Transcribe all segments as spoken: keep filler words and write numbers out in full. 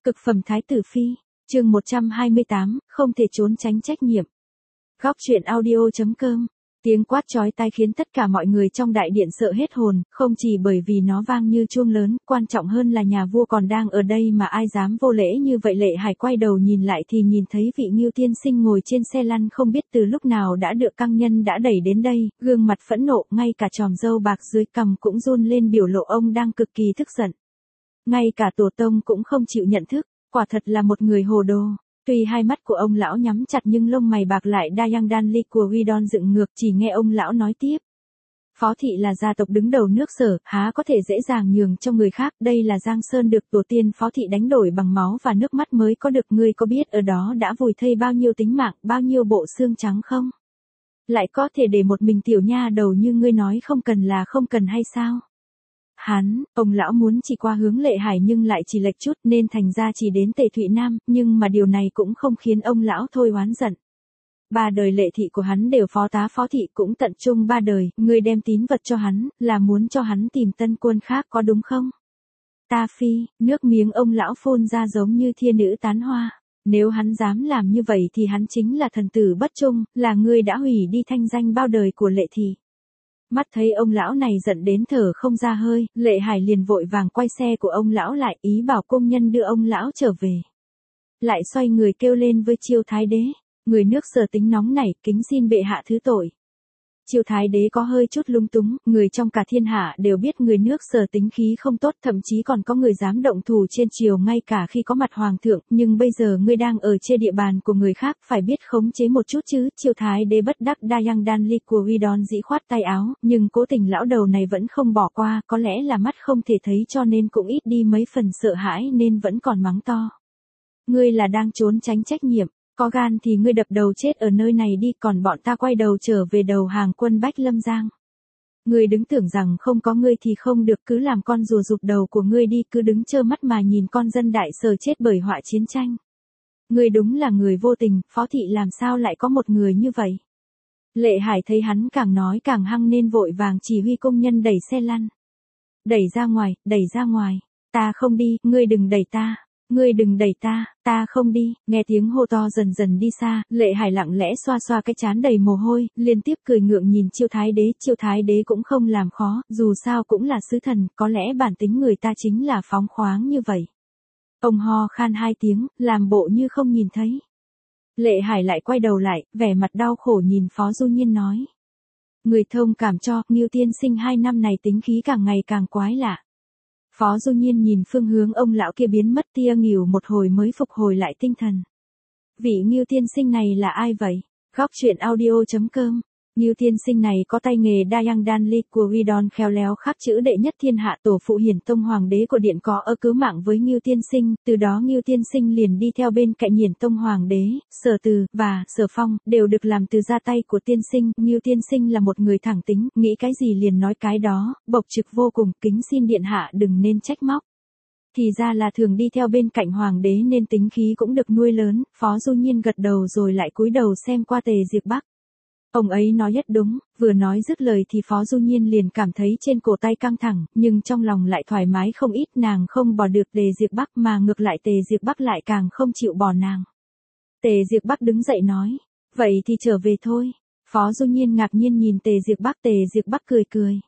Cực phẩm thái tử phi, chương một trăm hai mươi tám, không thể trốn tránh trách nhiệm. Góc truyện audio.com. Tiếng quát chói tai khiến tất cả mọi người trong đại điện sợ hết hồn, không chỉ bởi vì nó vang như chuông lớn, quan trọng hơn là nhà vua còn đang ở đây mà ai dám vô lễ như vậy. Lệ Hải quay đầu nhìn lại thì nhìn thấy vị Ngưu tiên sinh ngồi trên xe lăn không biết từ lúc nào đã được căng nhân đã đẩy đến đây, gương mặt phẫn nộ, ngay cả chòm râu bạc dưới cằm cũng run lên biểu lộ ông đang cực kỳ tức giận. Ngay cả tổ tông cũng không chịu nhận thức, quả thật là một người hồ đồ. Tuy hai mắt của ông lão nhắm chặt nhưng lông mày bạc lại Dayang Danli của Widon dựng ngược, chỉ nghe ông lão nói tiếp. Phó thị là gia tộc đứng đầu nước Sở, há có thể dễ dàng nhường cho người khác, đây là Giang Sơn được tổ tiên Phó thị đánh đổi bằng máu và nước mắt mới có được, ngươi có biết ở đó đã vùi thây bao nhiêu tính mạng, bao nhiêu bộ xương trắng không? Lại có thể để một mình tiểu nha đầu như ngươi nói không cần là không cần hay sao? Hắn, ông lão muốn chỉ qua hướng Lệ Hải nhưng lại chỉ lệch chút nên thành ra chỉ đến Tề Thụy Nam, nhưng mà điều này cũng không khiến ông lão thôi oán giận. Ba đời Lệ thị của hắn đều phó tá Phó thị cũng tận trung ba đời, ngươi đem tín vật cho hắn, là muốn cho hắn tìm tân quân khác có đúng không? Ta phi, nước miếng ông lão phun ra giống như thiên nữ tán hoa. Nếu hắn dám làm như vậy thì hắn chính là thần tử bất trung, là ngươi đã hủy đi thanh danh bao đời của Lệ thị. Mắt thấy ông lão này giận đến thở không ra hơi, Lệ Hải liền vội vàng quay xe của ông lão lại, ý bảo công nhân đưa ông lão trở về. Lại xoay người kêu lên với Chiêu Thái đế, người nước Sở tính nóng nảy, kính xin bệ hạ thứ tội. Chiêu Thái đế có hơi chút lung túng, người trong cả thiên hạ đều biết người nước Sở tính khí không tốt, thậm chí còn có người dám động thủ trên triều ngay cả khi có mặt hoàng thượng, nhưng bây giờ ngươi đang ở trên địa bàn của người khác, phải biết khống chế một chút chứ. Chiêu Thái đế bất đắc Dayang Danli của Widon dĩ khoát tay áo, nhưng cố tình lão đầu này vẫn không bỏ qua, có lẽ là mắt không thể thấy cho nên cũng ít đi mấy phần sợ hãi nên vẫn còn mắng to. Ngươi là đang trốn tránh trách nhiệm. Có gan thì ngươi đập đầu chết ở nơi này đi, còn bọn ta quay đầu trở về đầu hàng quân Bách Lâm Giang. Ngươi đứng tưởng rằng không có ngươi thì không được, cứ làm con rùa rụt đầu của ngươi đi, cứ đứng trơ mắt mà nhìn con dân đại Sở chết bởi họa chiến tranh. Ngươi đúng là người vô tình, Phó thị làm sao lại có một người như vậy? Lệ Hải thấy hắn càng nói càng hăng nên vội vàng chỉ huy công nhân đẩy xe lăn. Đẩy ra ngoài, đẩy ra ngoài, ta không đi, ngươi đừng đẩy ta. Ngươi đừng đẩy ta, ta không đi. Nghe tiếng hô to dần dần đi xa, Lệ Hải lặng lẽ xoa xoa cái trán đầy mồ hôi, liên tiếp cười ngượng nhìn Chiêu Thái đế. Chiêu Thái đế cũng không làm khó, dù sao cũng là sứ thần, có lẽ bản tính người ta chính là phóng khoáng như vậy. Ông ho khan hai tiếng, làm bộ như không nhìn thấy. Lệ Hải lại quay đầu lại, vẻ mặt đau khổ nhìn Phó Du Nhiên nói. Người thông cảm cho, Ngưu tiên sinh hai năm này tính khí càng ngày càng quái lạ. Phó Du Nhiên nhìn phương hướng ông lão kia biến mất tia nghỉu một hồi mới phục hồi lại tinh thần. Vị Ngưu tiên sinh này là ai vậy? Góc truyện audio.com. Ngưu tiên sinh này có tay nghề Dayang Danli của Widon khéo léo khắc chữ đệ nhất thiên hạ, tổ phụ Hiển Tông hoàng đế của điện có ơ cứu mạng với Ngưu tiên sinh, từ đó Ngưu tiên sinh liền đi theo bên cạnh Hiển Tông hoàng đế. Sở Từ và Sở Phong đều được làm từ ra tay của tiên sinh. Ngưu tiên sinh là một người thẳng tính, nghĩ cái gì liền nói cái đó, bộc trực vô cùng, kính xin điện hạ đừng nên trách móc. Thì ra là thường đi theo bên cạnh hoàng đế nên tính khí cũng được nuôi lớn. Phó Du Nhiên gật đầu rồi lại cúi đầu xem qua Tề Diệp Bắc. Ông ấy nói rất đúng, vừa nói dứt lời thì Phó Du Nhiên liền cảm thấy trên cổ tay căng thẳng, nhưng trong lòng lại thoải mái không ít, nàng không bỏ được Tề Diệp Bắc mà ngược lại Tề Diệp Bắc lại càng không chịu bỏ nàng. Tề Diệp Bắc đứng dậy nói, vậy thì trở về thôi. Phó Du Nhiên ngạc nhiên nhìn Tề Diệp Bắc, Tề Diệp Bắc cười cười.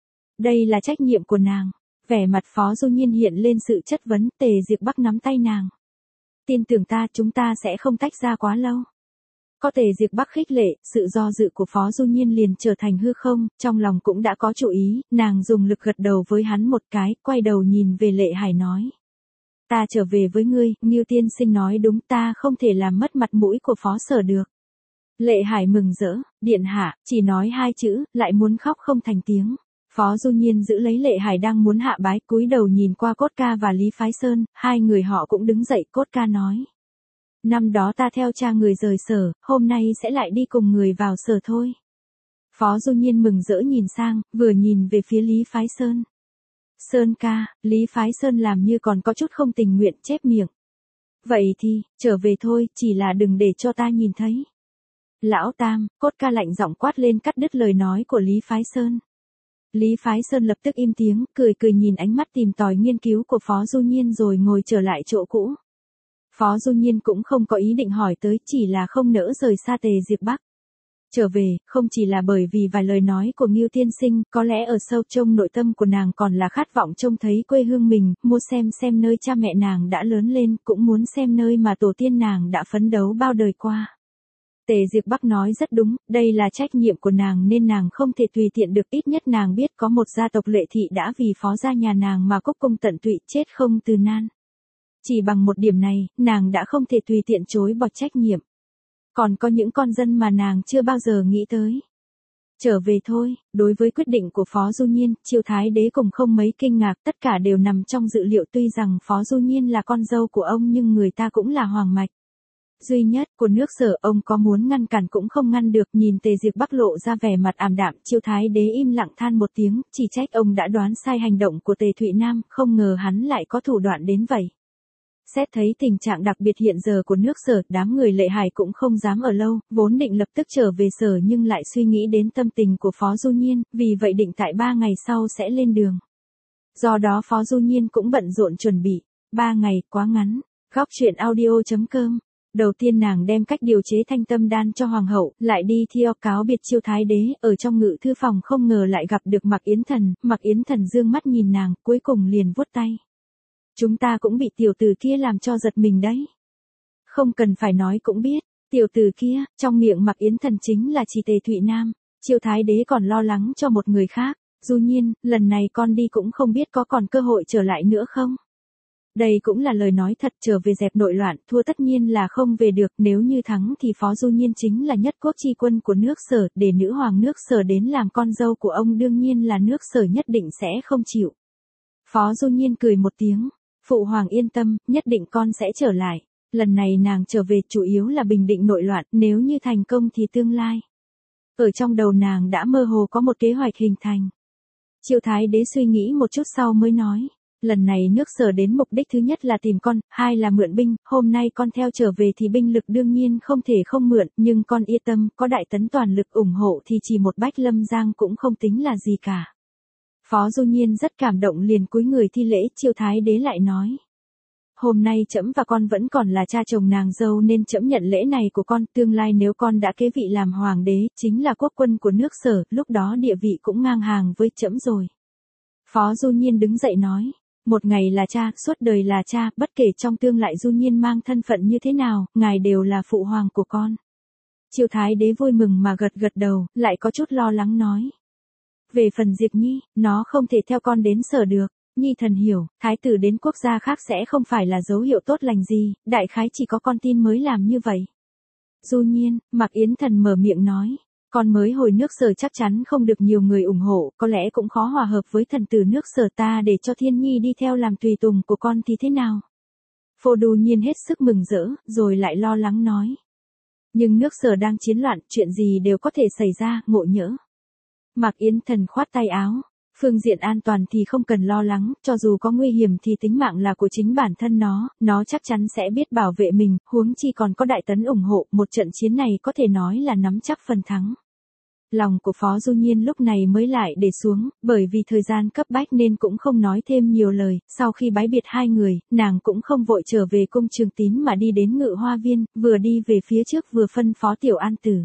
Đây là trách nhiệm của nàng. Vẻ mặt Phó Du Nhiên hiện lên sự chất vấn, Tề Diệp Bắc nắm tay nàng. Tin tưởng ta, chúng ta sẽ không tách ra quá lâu. Có Tề Diệp Bắc khích lệ, sự do dự của Phó Du Nhiên liền trở thành hư không, trong lòng cũng đã có chủ ý, nàng dùng lực gật đầu với hắn một cái, quay đầu nhìn về Lệ Hải nói. Ta trở về với ngươi, Ngưu tiên sinh nói đúng, ta không thể làm mất mặt mũi của Phó Sở được. Lệ Hải mừng rỡ, điện hạ, chỉ nói hai chữ, lại muốn khóc không thành tiếng. Phó Du Nhiên giữ lấy Lệ Hải đang muốn hạ bái, cúi đầu nhìn qua Cốt Ca và Lý Phái Sơn, hai người họ cũng đứng dậy. Cốt Ca nói. Năm đó ta theo cha người rời Sở, hôm nay sẽ lại đi cùng người vào Sở thôi. Phó Du Nhiên mừng rỡ nhìn sang, vừa nhìn về phía Lý Phái Sơn. Sơn ca, Lý Phái Sơn làm như còn có chút không tình nguyện, chép miệng. Vậy thì, trở về thôi, chỉ là đừng để cho ta nhìn thấy. Lão Tam, Cốt Ca lạnh giọng quát lên cắt đứt lời nói của Lý Phái Sơn. Lý Phái Sơn lập tức im tiếng, cười cười nhìn ánh mắt tìm tòi nghiên cứu của Phó Du Nhiên rồi ngồi trở lại chỗ cũ. Phó Du Nhiên cũng không có ý định hỏi tới, chỉ là không nỡ rời xa Tề Diệp Bắc. Trở về, không chỉ là bởi vì vài lời nói của Ngưu tiên sinh, có lẽ ở sâu trong nội tâm của nàng còn là khát vọng trông thấy quê hương mình, mua xem xem nơi cha mẹ nàng đã lớn lên, cũng muốn xem nơi mà tổ tiên nàng đã phấn đấu bao đời qua. Tề Diệp Bắc nói rất đúng, đây là trách nhiệm của nàng nên nàng không thể tùy tiện được, ít nhất nàng biết có một gia tộc Lệ Thị đã vì phó gia nhà nàng mà cúc cung tận tụy, chết không từ nan. Chỉ bằng một điểm này, nàng đã không thể tùy tiện chối bỏ trách nhiệm. Còn có những con dân mà nàng chưa bao giờ nghĩ tới. Trở về thôi, đối với quyết định của Phó Du Nhiên, Chiêu Thái Đế cùng không mấy kinh ngạc, tất cả đều nằm trong dự liệu, tuy rằng Phó Du Nhiên là con dâu của ông nhưng người ta cũng là hoàng mạch duy nhất của nước Sở, ông có muốn ngăn cản cũng không ngăn được. Nhìn Tề Diệp Bắc lộ ra vẻ mặt ảm đạm, Chiêu Thái Đế im lặng than một tiếng, chỉ trách ông đã đoán sai hành động của Tề Thụy Nam, không ngờ hắn lại có thủ đoạn đến vậy. Xét thấy tình trạng đặc biệt hiện giờ của nước Sở, đám người Lệ Hải cũng không dám ở lâu, vốn định lập tức trở về Sở nhưng lại suy nghĩ đến tâm tình của Phó Du Nhiên, vì vậy định tại ba ngày sau sẽ lên đường. Do đó Phó Du Nhiên cũng bận rộn chuẩn bị. Ba ngày quá ngắn. Góc truyện audio chấm com. Đầu tiên nàng đem cách điều chế thanh tâm đan cho hoàng hậu, lại đi theo cáo biệt Chiêu Thái Đế, ở trong ngự thư phòng không ngờ lại gặp được Mạc Yến Thần, Mạc Yến Thần dương mắt nhìn nàng, cuối cùng liền vuốt tay. Chúng ta cũng bị tiểu tử kia làm cho giật mình đấy. Không cần phải nói cũng biết, tiểu tử kia, trong miệng Mạc Yến Thần chính là chỉ Tề Thụy Nam. Chiêu Thái Đế còn lo lắng cho một người khác, Du Nhiên, lần này con đi cũng không biết có còn cơ hội trở lại nữa không? Đây cũng là lời nói thật, trở về dẹp nội loạn, thua tất nhiên là không về được, nếu như thắng thì Phó Du Nhiên chính là nhất quốc chi quân của nước Sở, để nữ hoàng nước Sở đến làm con dâu của ông đương nhiên là nước Sở nhất định sẽ không chịu. Phó Du Nhiên cười một tiếng, phụ hoàng yên tâm, nhất định con sẽ trở lại, lần này nàng trở về chủ yếu là bình định nội loạn, nếu như thành công thì tương lai. Ở trong đầu nàng đã mơ hồ có một kế hoạch hình thành. Chiêu Thái Đế suy nghĩ một chút sau mới nói. Lần này nước Sở đến mục đích thứ nhất là tìm con, hai là mượn binh, hôm nay con theo trở về thì binh lực đương nhiên không thể không mượn, nhưng con yên tâm, có Đại Tấn toàn lực ủng hộ thì chỉ một Bách Lâm Giang cũng không tính là gì cả. Phó Du Nhiên rất cảm động liền cúi người thi lễ. Chiêu Thái Đế lại nói. Hôm nay trẫm và con vẫn còn là cha chồng nàng dâu nên trẫm nhận lễ này của con, tương lai nếu con đã kế vị làm hoàng đế, chính là quốc quân của nước Sở, lúc đó địa vị cũng ngang hàng với trẫm rồi. Phó Du Nhiên đứng dậy nói. Một ngày là cha, suốt đời là cha, bất kể trong tương lai Du Nhiên mang thân phận như thế nào, ngài đều là phụ hoàng của con. Chiêu Thái Đế vui mừng mà gật gật đầu, lại có chút lo lắng nói. Về phần Diệp Nhi, nó không thể theo con đến Sở được. Nhi thần hiểu, thái tử đến quốc gia khác sẽ không phải là dấu hiệu tốt lành gì, đại khái chỉ có con tin mới làm như vậy. Du Nhiên, Mạc Yến Thần mở miệng nói. Con mới hồi nước Sở chắc chắn không được nhiều người ủng hộ, có lẽ cũng khó hòa hợp với thần tử nước Sở ta, để cho Thiên Nhi đi theo làm tùy tùng của con thì thế nào? Phô Du Nhiên hết sức mừng rỡ, rồi lại lo lắng nói. Nhưng nước Sở đang chiến loạn, chuyện gì đều có thể xảy ra, ngộ nhỡ. Mạc Yến Thần khoát tay áo. Phương diện an toàn thì không cần lo lắng, cho dù có nguy hiểm thì tính mạng là của chính bản thân nó, nó chắc chắn sẽ biết bảo vệ mình, huống chi còn có Đại Tấn ủng hộ, một trận chiến này có thể nói là nắm chắc phần thắng. Lòng của Phó Du Nhiên lúc này mới lại để xuống, bởi vì thời gian cấp bách nên cũng không nói thêm nhiều lời, sau khi bái biệt hai người, nàng cũng không vội trở về cung Trường Tín mà đi đến Ngự Hoa Viên, vừa đi về phía trước vừa phân phó Tiểu An Tử.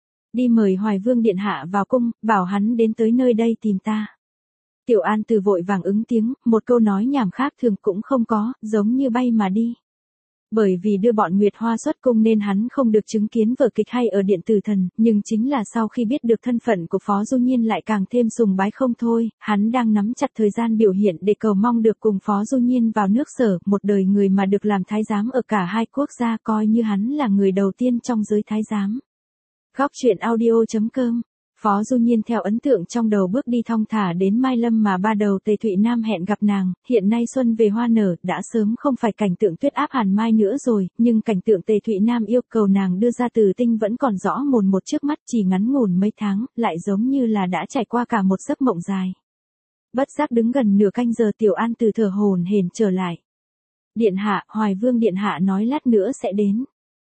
Đi mời Hoài Vương Điện Hạ vào cung, bảo hắn đến tới nơi đây tìm ta. Tiểu An Tử vội vàng ứng tiếng, một câu nói nhảm khác thường cũng không có, giống như bay mà đi. Bởi vì đưa bọn Nguyệt Hoa xuất cung nên hắn không được chứng kiến vở kịch hay ở Điện Tử Thần, nhưng chính là sau khi biết được thân phận của Phó Du Nhiên lại càng thêm sùng bái không thôi, hắn đang nắm chặt thời gian biểu hiện để cầu mong được cùng Phó Du Nhiên vào nước Sở, một đời người mà được làm thái giám ở cả hai quốc gia, coi như hắn là người đầu tiên trong giới thái giám. Góc truyện audio chấm com. Phó Du Nhiên theo ấn tượng trong đầu bước đi thong thả đến Mai Lâm mà ba đầu Tề Thụy Nam hẹn gặp nàng, hiện nay xuân về hoa nở, đã sớm không phải cảnh tượng tuyết áp hàn mai nữa rồi, nhưng cảnh tượng Tề Thụy Nam yêu cầu nàng đưa ra từ tinh vẫn còn rõ mồn một trước mắt, chỉ ngắn ngủn mấy tháng, lại giống như là đã trải qua cả một giấc mộng dài. Bất giác đứng gần nửa canh giờ Tiểu An Từ thở hổn hển trở lại. Điện hạ, Hoài Vương Điện Hạ nói lát nữa sẽ đến.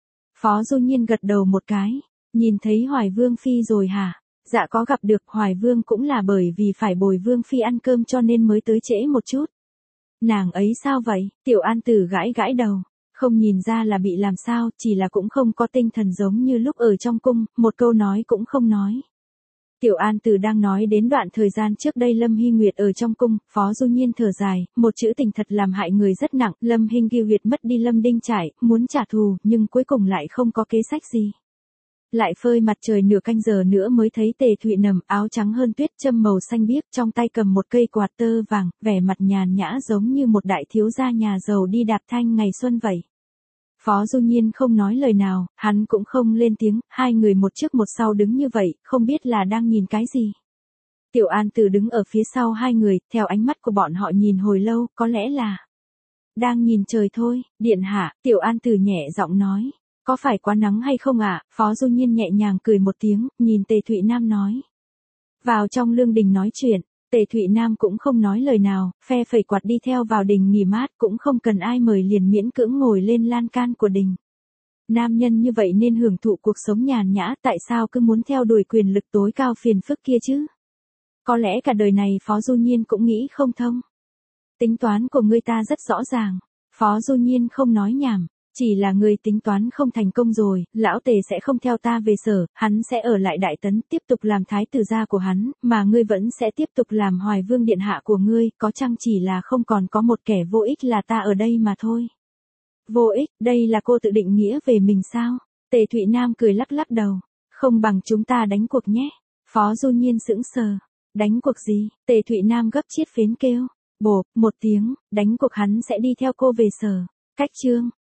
Phó Du Nhiên gật đầu một cái, nhìn thấy Hoài Vương Phi rồi hả? Dạ có gặp được, Hoài Vương cũng là bởi vì phải bồi Vương Phi ăn cơm cho nên mới tới trễ một chút. Nàng ấy sao vậy? Tiểu An Tử gãi gãi đầu. Không nhìn ra là bị làm sao, chỉ là cũng không có tinh thần giống như lúc ở trong cung, một câu nói cũng không nói. Tiểu An Tử đang nói đến đoạn thời gian trước đây Lâm Hy Nguyệt ở trong cung, Phó Du Nhiên thở dài, một chữ tình thật làm hại người rất nặng, Lâm Hinh Kiều Nguyệt mất đi Lâm Đinh Trải, muốn trả thù, nhưng cuối cùng lại không có kế sách gì. Lại phơi mặt trời nửa canh giờ nữa mới thấy Tề Thụy nằm áo trắng hơn tuyết châm màu xanh biếc trong tay cầm một cây quạt tơ vàng, vẻ mặt nhàn nhã giống như một đại thiếu gia nhà giàu đi đạp thanh ngày xuân vậy. Phó Du Nhiên không nói lời nào, hắn cũng không lên tiếng, hai người một trước một sau đứng như vậy, không biết là đang nhìn cái gì. Tiểu An Tử đứng ở phía sau hai người, theo ánh mắt của bọn họ nhìn hồi lâu, có lẽ là đang nhìn trời thôi. Điện hạ, Tiểu An Tử nhẹ giọng nói, có phải quá nắng hay không ạ? À? Phó Du Nhiên nhẹ nhàng cười một tiếng, nhìn Tề Thụy Nam nói. Vào trong lương đình nói chuyện. Tề Thụy Nam cũng không nói lời nào, phe phẩy quạt đi theo vào đình nghỉ mát, cũng không cần ai mời liền miễn cưỡng ngồi lên lan can của đình. Nam nhân như vậy nên hưởng thụ cuộc sống nhàn nhã, tại sao cứ muốn theo đuổi quyền lực tối cao phiền phức kia chứ? Có lẽ cả đời này Phó Du Nhiên cũng nghĩ không thông. Tính toán của ngươi ta rất rõ ràng. Phó Du Nhiên không nói nhảm. Chỉ là người tính toán không thành công rồi, lão Tề sẽ không theo ta về sở, hắn sẽ ở lại Đại Tấn tiếp tục làm thái tử gia của hắn, mà ngươi vẫn sẽ tiếp tục làm Hoài Vương điện hạ của ngươi, có chăng chỉ là không còn có một kẻ vô ích là ta ở đây mà thôi. Vô ích, đây là cô tự định nghĩa về mình sao? Tề Thụy Nam cười lắc lắc đầu, không bằng chúng ta đánh cuộc nhé. Phó Du Nhiên sững sờ, đánh cuộc gì? Tề Thụy Nam gấp chiết phến kêu, bộp, một tiếng, đánh cuộc hắn sẽ đi theo cô về sở. Cách chương